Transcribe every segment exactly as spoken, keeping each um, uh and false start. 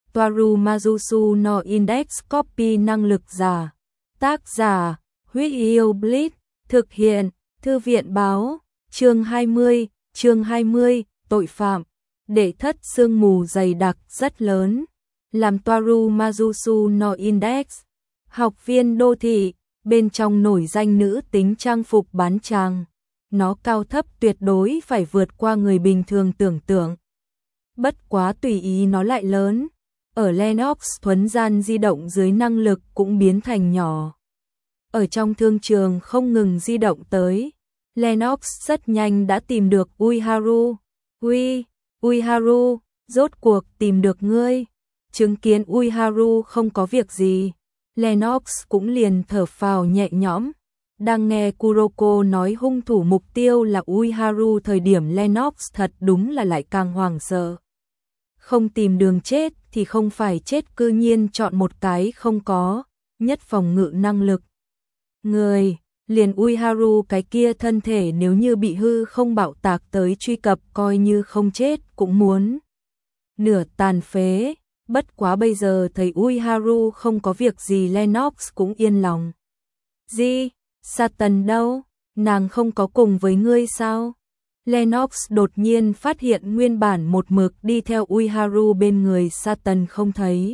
Toaru Majusu no Index Copy năng lực giả. Tác giả, Huyết Yêu Blitz, thực hiện, Thư viện báo, chương hai mươi, chương hai mươi, tội phạm, đệ thất sương mù dày đặc rất lớn, làm Toaru Majusu no Index, học viên đô thị, bên trong nổi danh nữ tính trang phục bán chàng, nó cao thấp tuyệt đối phải vượt qua người bình thường tưởng tượng. Bất quá tùy ý nó lại lớn, ở Lennox thuấn gian di động dưới năng lực cũng biến thành nhỏ. Ở trong thương trường không ngừng di động tới, Lennox rất nhanh đã tìm được Uiharu. Ui, Uiharu, rốt cuộc tìm được ngươi. Chứng kiến Uiharu không có việc gì, Lennox cũng liền thở phào nhẹ nhõm. Đang nghe Kuroko nói hung thủ mục tiêu là Uiharu thời điểm Lennox thật đúng là lại càng hoảng sợ. Không tìm đường chết thì không phải chết, cư nhiên chọn một cái không có, nhất phòng ngự năng lực. Người, liền Uiharu cái kia thân thể nếu như bị hư không bạo tạc tới truy cập coi như không chết cũng muốn nửa tàn phế. Bất quá bây giờ thấy Uiharu không có việc gì Lennox cũng yên lòng. Gì? Satan đâu? Nàng không có cùng với ngươi sao? Lennox đột nhiên phát hiện nguyên bản một mực đi theo Uiharu bên người Satan không thấy.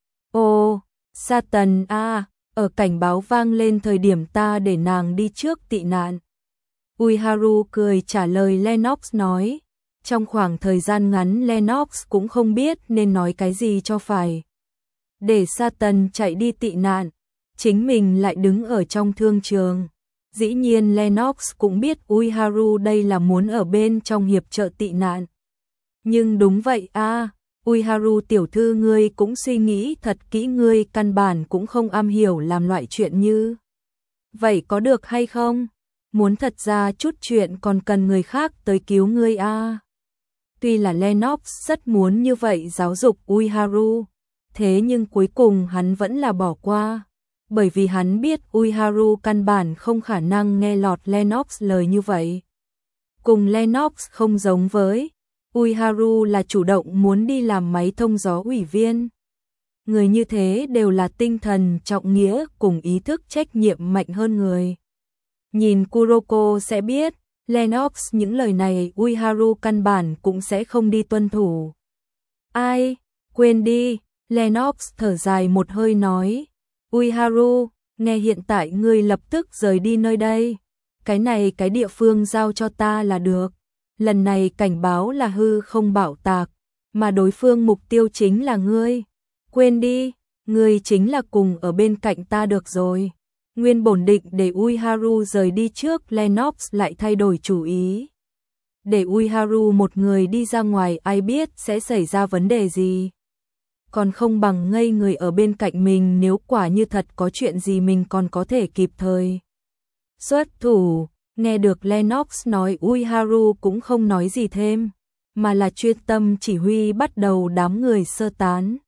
Ồ, Satan à, ở cảnh báo vang lên thời điểm ta để nàng đi trước tị nạn. Uiharu cười trả lời Lennox nói. Trong khoảng thời gian ngắn Lennox cũng không biết nên nói cái gì cho phải. Để Satan chạy đi tị nạn, chính mình lại đứng ở trong thương trường. Dĩ nhiên Lennox cũng biết Uiharu đây là muốn ở bên trong hiệp trợ tị nạn. Nhưng đúng vậy à, Uiharu tiểu thư ngươi cũng suy nghĩ thật kỹ, ngươi căn bản cũng không am hiểu làm loại chuyện như vậy có được hay không? Muốn thật ra chút chuyện còn cần người khác tới cứu ngươi à. Tuy là Lennox rất muốn như vậy giáo dục Uiharu, thế nhưng cuối cùng hắn vẫn là bỏ qua. Bởi vì hắn biết Uiharu căn bản không khả năng nghe lọt Lennox lời như vậy. Cùng Lennox không giống với, Uiharu là chủ động muốn đi làm máy thông gió ủy viên. Người như thế đều là tinh thần trọng nghĩa cùng ý thức trách nhiệm mạnh hơn người. Nhìn Kuroko sẽ biết, Lennox những lời này Uiharu căn bản cũng sẽ không đi tuân thủ. Ai, quên đi, Lennox thở dài một hơi nói. Uiharu, nghe hiện tại ngươi lập tức rời đi nơi đây. Cái này cái địa phương giao cho ta là được. Lần này cảnh báo là hư không bạo tạc, mà đối phương mục tiêu chính là ngươi. Quên đi, ngươi chính là cùng ở bên cạnh ta được rồi. Nguyên bổn định để Uiharu rời đi trước, Lennox lại thay đổi chủ ý. Để Uiharu một người đi ra ngoài ai biết sẽ xảy ra vấn đề gì. Còn không bằng ngây người ở bên cạnh mình, nếu quả như thật có chuyện gì mình còn có thể kịp thời xuất thủ. Nghe được Lennox nói, Uiharu cũng không nói gì thêm, mà là chuyên tâm chỉ huy bắt đầu đám người sơ tán.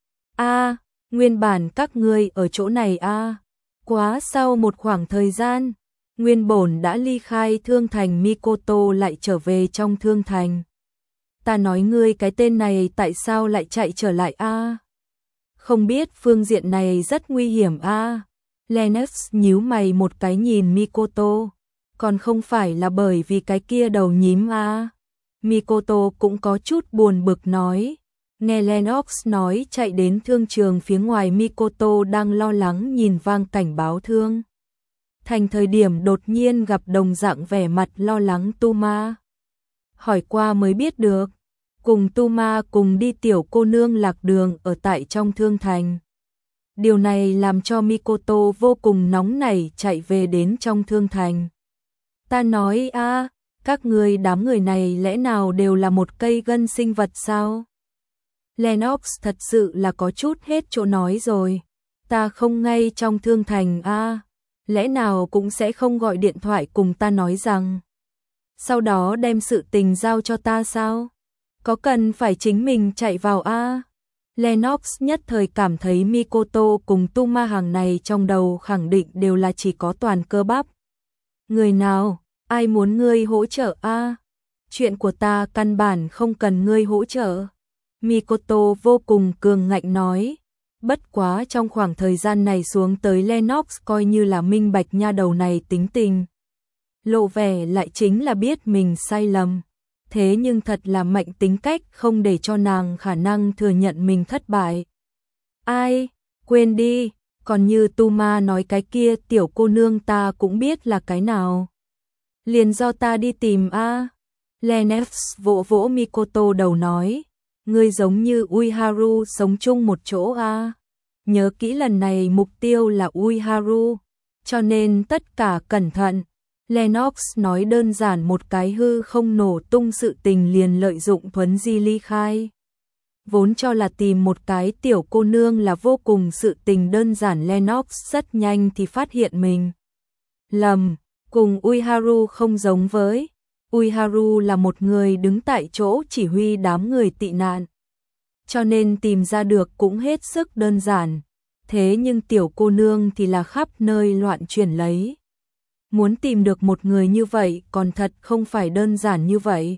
A, nguyên bản các ngươi ở chỗ này a. À. Quá sau một khoảng thời gian, nguyên bổn đã ly khai thương thành Mikoto lại trở về trong thương thành. Ta nói ngươi cái tên này tại sao lại chạy trở lại a? À? Không biết phương diện này rất nguy hiểm a. À? Lennox nhíu mày một cái nhìn Mikoto, còn không phải là bởi vì cái kia đầu nhím a. À? Mikoto cũng có chút buồn bực nói. Nghe Lennox nói chạy đến thương trường phía ngoài, Mikoto đang lo lắng nhìn vang cảnh báo thương thành thời điểm đột nhiên gặp đồng dạng vẻ mặt lo lắng Tuma. Hỏi qua mới biết được, cùng Tuma cùng đi tiểu cô nương lạc đường ở tại trong thương thành. Điều này làm cho Mikoto vô cùng nóng nảy chạy về đến trong thương thành. Ta nói a, các ngươi đám người này lẽ nào đều là một cây gân sinh vật sao? Lennox thật sự là có chút hết chỗ nói rồi. Ta không ngay trong thương thành a, lẽ nào cũng sẽ không gọi điện thoại cùng ta nói rằng sau đó đem sự tình giao cho ta sao? Có cần phải chính mình chạy vào a? Lennox nhất thời cảm thấy Mikoto cùng Tuma hàng này trong đầu khẳng định đều là chỉ có toàn cơ bắp. Người nào, ai muốn ngươi hỗ trợ a? Chuyện của ta căn bản không cần ngươi hỗ trợ. Mikoto vô cùng cường ngạnh nói. Bất quá trong khoảng thời gian này xuống tới Lennox coi như là minh bạch nha đầu này tính tình. Lộ vẻ lại chính là biết mình sai lầm. Thế nhưng thật là mạnh tính cách không để cho nàng khả năng thừa nhận mình thất bại. Ai, quên đi, còn như Tuma nói cái kia tiểu cô nương ta cũng biết là cái nào. Liền do ta đi tìm a. Lennox vỗ vỗ Mikoto đầu nói. Ngươi giống như Uiharu sống chung một chỗ a. Nhớ kỹ lần này mục tiêu là Uiharu, cho nên tất cả cẩn thận. Lennox nói đơn giản một cái hư không nổ tung sự tình liền lợi dụng thuấn di ly khai. Vốn cho là tìm một cái tiểu cô nương là vô cùng sự tình đơn giản, Lennox rất nhanh thì phát hiện mình lầm, cùng Uiharu không giống với. Uiharu là một người đứng tại chỗ chỉ huy đám người tị nạn, cho nên tìm ra được cũng hết sức đơn giản. Thế nhưng tiểu cô nương thì là khắp nơi loạn chuyển lấy. Muốn tìm được một người như vậy còn thật không phải đơn giản như vậy.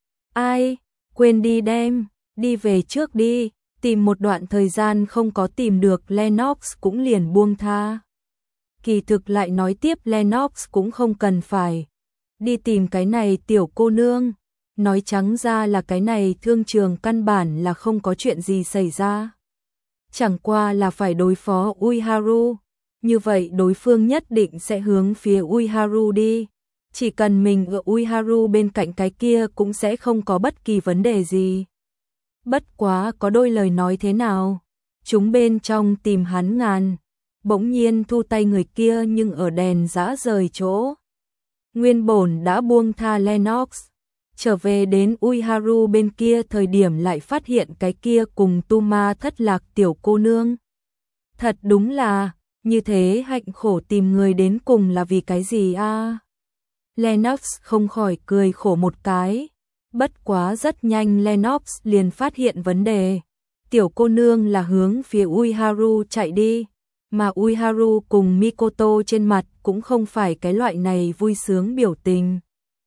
Ai, quên đi đem, đi về trước đi, tìm một đoạn thời gian không có tìm được Lennox cũng liền buông tha. Kỳ thực lại nói tiếp Lennox cũng không cần phải đi tìm cái này tiểu cô nương. Nói trắng ra là cái này thương trường căn bản là không có chuyện gì xảy ra. Chẳng qua là phải đối phó Uiharu. Như vậy đối phương nhất định sẽ hướng phía Uiharu đi. Chỉ cần mình ở Uiharu bên cạnh cái kia cũng sẽ không có bất kỳ vấn đề gì. Bất quá có đôi lời nói thế nào. Chúng bên trong tìm hắn ngàn. Bỗng nhiên thu tay người kia nhưng ở đèn dã rời chỗ. Nguyên bổn đã buông tha Lennox. Trở về đến Uiharu bên kia thời điểm lại phát hiện cái kia cùng Tuma thất lạc tiểu cô nương. Thật đúng là, như thế hạnh khổ tìm người đến cùng là vì cái gì a? À? Lennox không khỏi cười khổ một cái. Bất quá rất nhanh Lennox liền phát hiện vấn đề. Tiểu cô nương là hướng phía Uiharu chạy đi. Mà Uiharu cùng Mikoto trên mặt cũng không phải cái loại này vui sướng biểu tình.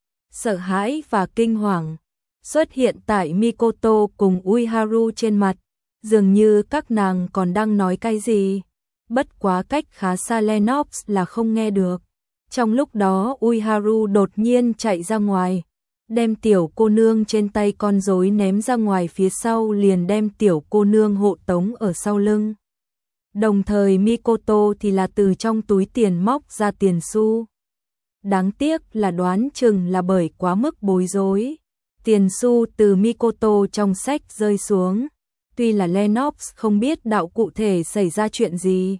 Sợ hãi và kinh hoàng xuất hiện tại Mikoto cùng Uiharu trên mặt, dường như các nàng còn đang nói cái gì. Bất quá cách khá xa Lennox là không nghe được. Trong lúc đó Uiharu đột nhiên chạy ra ngoài, đem tiểu cô nương trên tay con rối ném ra ngoài phía sau, liền đem tiểu cô nương hộ tống ở sau lưng. Đồng thời Mikoto thì là từ trong túi tiền móc ra tiền xu. Đáng tiếc là đoán chừng là bởi quá mức bối rối. Tiền xu từ Mikoto trong sách rơi xuống. Tuy là Lennox không biết đạo cụ thể xảy ra chuyện gì.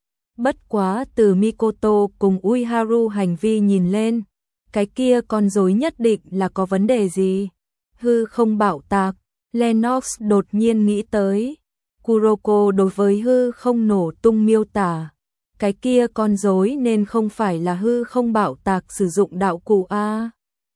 Bất quá từ Mikoto cùng Uiharu hành vi nhìn lên, cái kia con rối nhất định là có vấn đề gì. Hư không bảo tạc, Lennox đột nhiên nghĩ tới. Kuroko đối với hư không nổ tung miêu tả. Cái kia con rối nên không phải là hư không bảo tạc sử dụng đạo cụ a.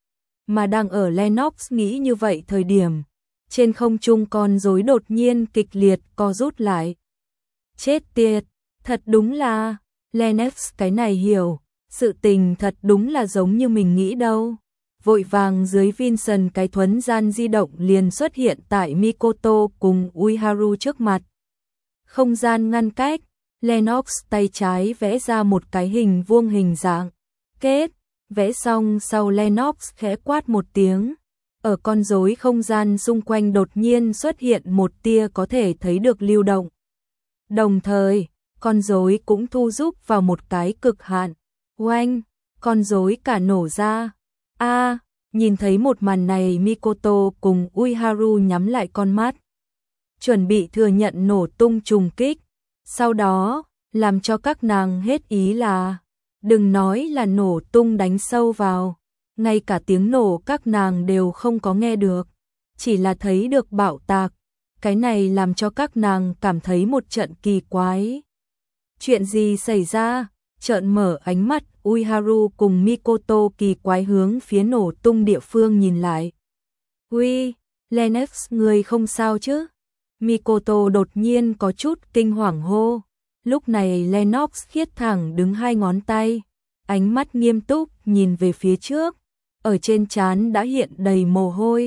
Mà đang ở Lennox nghĩ như vậy thời điểm, trên không trung con rối đột nhiên kịch liệt co rút lại. Chết tiệt, thật đúng là, Lennox cái này hiểu, sự tình thật đúng là giống như mình nghĩ đâu. Vội vàng dưới Vincent cái thuấn gian di động liền xuất hiện tại Mikoto cùng Uiharu trước mặt. Không gian ngăn cách, Lennox tay trái vẽ ra một cái hình vuông hình dạng. Kết, vẽ xong sau Lennox khẽ quát một tiếng. Ở con rối không gian xung quanh đột nhiên xuất hiện một tia có thể thấy được lưu động. Đồng thời, con rối cũng thu rút vào một cái cực hạn. Oanh, con rối cả nổ ra. A, à, nhìn thấy một màn này Mikoto cùng Uiharu nhắm lại con mắt. Chuẩn bị thừa nhận nổ tung trùng kích. Sau đó, làm cho các nàng hết ý là, đừng nói là nổ tung đánh sâu vào. Ngay cả tiếng nổ các nàng đều không có nghe được. Chỉ là thấy được bạo tạc. Cái này làm cho các nàng cảm thấy một trận kỳ quái. Chuyện gì xảy ra? Trợn mở ánh mắt, Uiharu cùng Mikoto kỳ quái hướng phía nổ tung địa phương nhìn lại. Ui, Lennox người không sao chứ? Mikoto đột nhiên có chút kinh hoàng hô. Lúc này Lennox khiết thẳng đứng hai ngón tay, ánh mắt nghiêm túc nhìn về phía trước. Ở trên trán đã hiện đầy mồ hôi.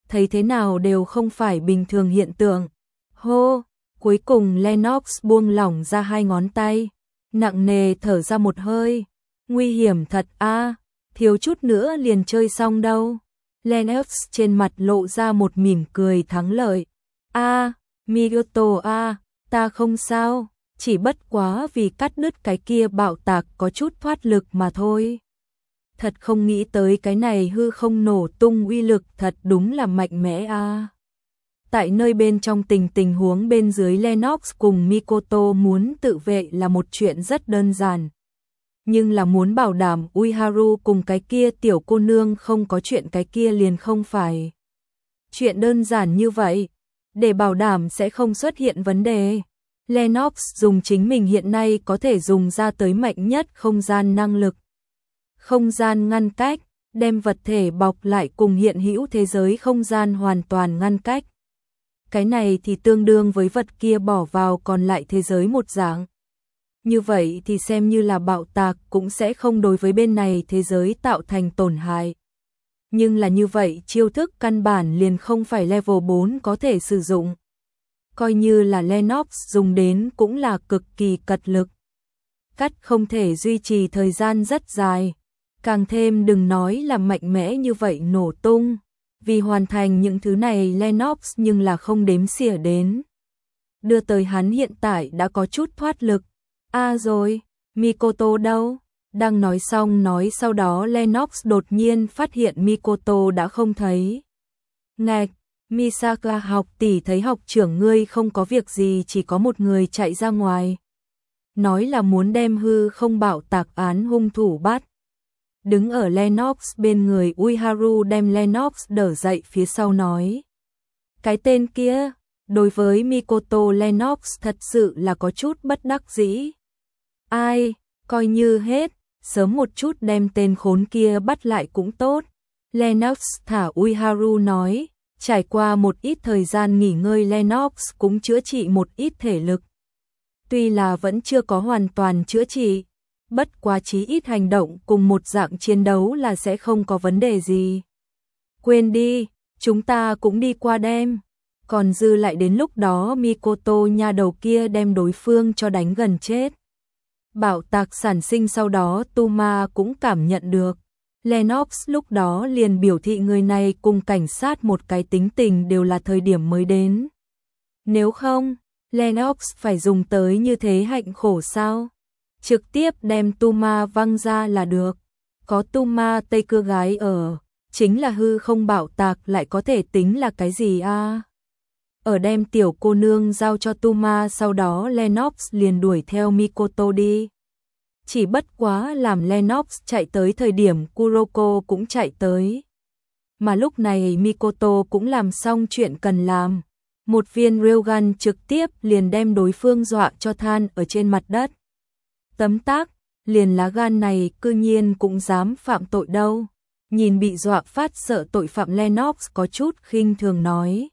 thấy thế nào đều không phải bình thường hiện tượng. Hô, cuối cùng Lennox buông lỏng ra hai ngón tay, nặng nề thở ra một hơi. Nguy hiểm thật a, thiếu chút nữa liền chơi xong đâu. Lennox trên mặt lộ ra một mỉm cười thắng lợi. A, Miyoto a, ta không sao, chỉ bất quá vì cắt đứt cái kia bạo tạc có chút thoát lực mà thôi. Thật không nghĩ tới cái này hư không nổ tung uy lực thật đúng là mạnh mẽ a. Tại nơi bên trong tình tình huống bên dưới Lennox cùng Mikoto muốn tự vệ là một chuyện rất đơn giản. Nhưng là muốn bảo đảm Uiharu cùng cái kia tiểu cô nương không có chuyện cái kia liền không phải chuyện đơn giản như vậy. Để bảo đảm sẽ không xuất hiện vấn đề, Lennox dùng chính mình hiện nay có thể dùng ra tới mạnh nhất không gian năng lực. Không gian ngăn cách, đem vật thể bọc lại cùng hiện hữu thế giới không gian hoàn toàn ngăn cách. Cái này thì tương đương với vật kia bỏ vào còn lại thế giới một dạng. Như vậy thì xem như là bạo tạc cũng sẽ không đối với bên này thế giới tạo thành tổn hại. Nhưng là như vậy chiêu thức căn bản liền không phải level bốn có thể sử dụng. Coi như là Lennox dùng đến cũng là cực kỳ cật lực. Cắt không thể duy trì thời gian rất dài. Càng thêm đừng nói là mạnh mẽ như vậy nổ tung. Vì hoàn thành những thứ này Lennox nhưng là không đếm xỉa đến. Đưa tới hắn hiện tại đã có chút thoát lực. À rồi, Mikoto đâu? Đang nói xong nói sau đó Lennox đột nhiên phát hiện Mikoto đã không thấy. Ngạch, Misaka học tỷ thấy học trưởng ngươi không có việc gì chỉ có một người chạy ra ngoài. Nói là muốn đem hư không bạo tạc án hung thủ bắt. Đứng ở Lennox bên người Uiharu đem Lennox đỡ dậy phía sau nói. Cái tên kia, đối với Mikoto Lennox thật sự là có chút bất đắc dĩ. Ai, coi như hết, sớm một chút đem tên khốn kia bắt lại cũng tốt. Lennox thả Uiharu nói, trải qua một ít thời gian nghỉ ngơi Lennox cũng chữa trị một ít thể lực. Tuy là vẫn chưa có hoàn toàn chữa trị, bất quá chí ít hành động cùng một dạng chiến đấu là sẽ không có vấn đề gì. Quên đi, chúng ta cũng đi qua đêm. Còn dư lại đến lúc đó Mikoto nha đầu kia đem đối phương cho đánh gần chết. Bạo tạc sản sinh sau đó Tuma cũng cảm nhận được. Lennox lúc đó liền biểu thị người này cùng cảnh sát một cái tính tình đều là thời điểm mới đến. Nếu không, Lennox phải dùng tới như thế hạnh khổ sao? Trực tiếp đem Tuma văng ra là được. Có Tuma tây cưa gái ở, chính là hư không bạo tạc lại có thể tính là cái gì a? À? Ở đem tiểu cô nương giao cho Tuma sau đó Lennox liền đuổi theo Mikoto đi. Chỉ bất quá làm Lennox chạy tới thời điểm Kuroko cũng chạy tới. Mà lúc này Mikoto cũng làm xong chuyện cần làm. Một viên railgun trực tiếp liền đem đối phương dọa cho than ở trên mặt đất. Tấm tắc, liền lá gan này cư nhiên cũng dám phạm tội đâu. Nhìn bị dọa phát sợ tội phạm Lennox có chút khinh thường nói.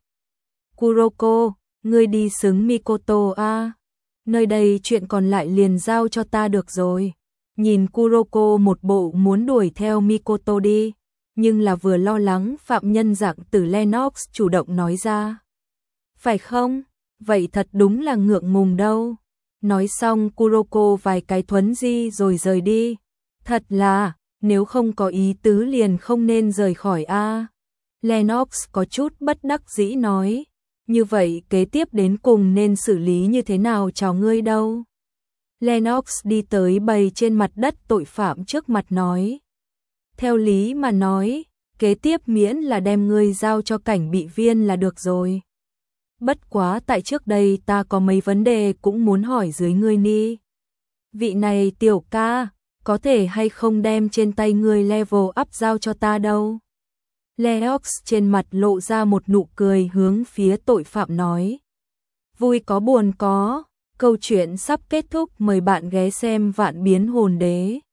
Kuroko, ngươi đi xứng Mikoto a. Nơi đây chuyện còn lại liền giao cho ta được rồi. Nhìn Kuroko một bộ muốn đuổi theo Mikoto đi, nhưng là vừa lo lắng phạm nhân dạng tử Lennox chủ động nói ra. Phải không? Vậy thật đúng là ngượng ngùng đâu. Nói xong Kuroko vài cái thuấn di rồi rời đi. Thật là, nếu không có ý tứ liền không nên rời khỏi a. Lennox có chút bất đắc dĩ nói. Như vậy kế tiếp đến cùng nên xử lý như thế nào cho ngươi đâu? Lennox đi tới bầy trên mặt đất tội phạm trước mặt nói. Theo lý mà nói, kế tiếp miễn là đem ngươi giao cho cảnh bị viên là được rồi. Bất quá tại trước đây ta có mấy vấn đề cũng muốn hỏi dưới ngươi ni. Vị này tiểu ca, có thể hay không đem trên tay ngươi level up giao cho ta đâu? Lennox trên mặt lộ ra một nụ cười hướng phía tội phạm nói. Vui có buồn có, câu chuyện sắp kết thúc, mời bạn ghé xem Vạn Biến Hồn Đế.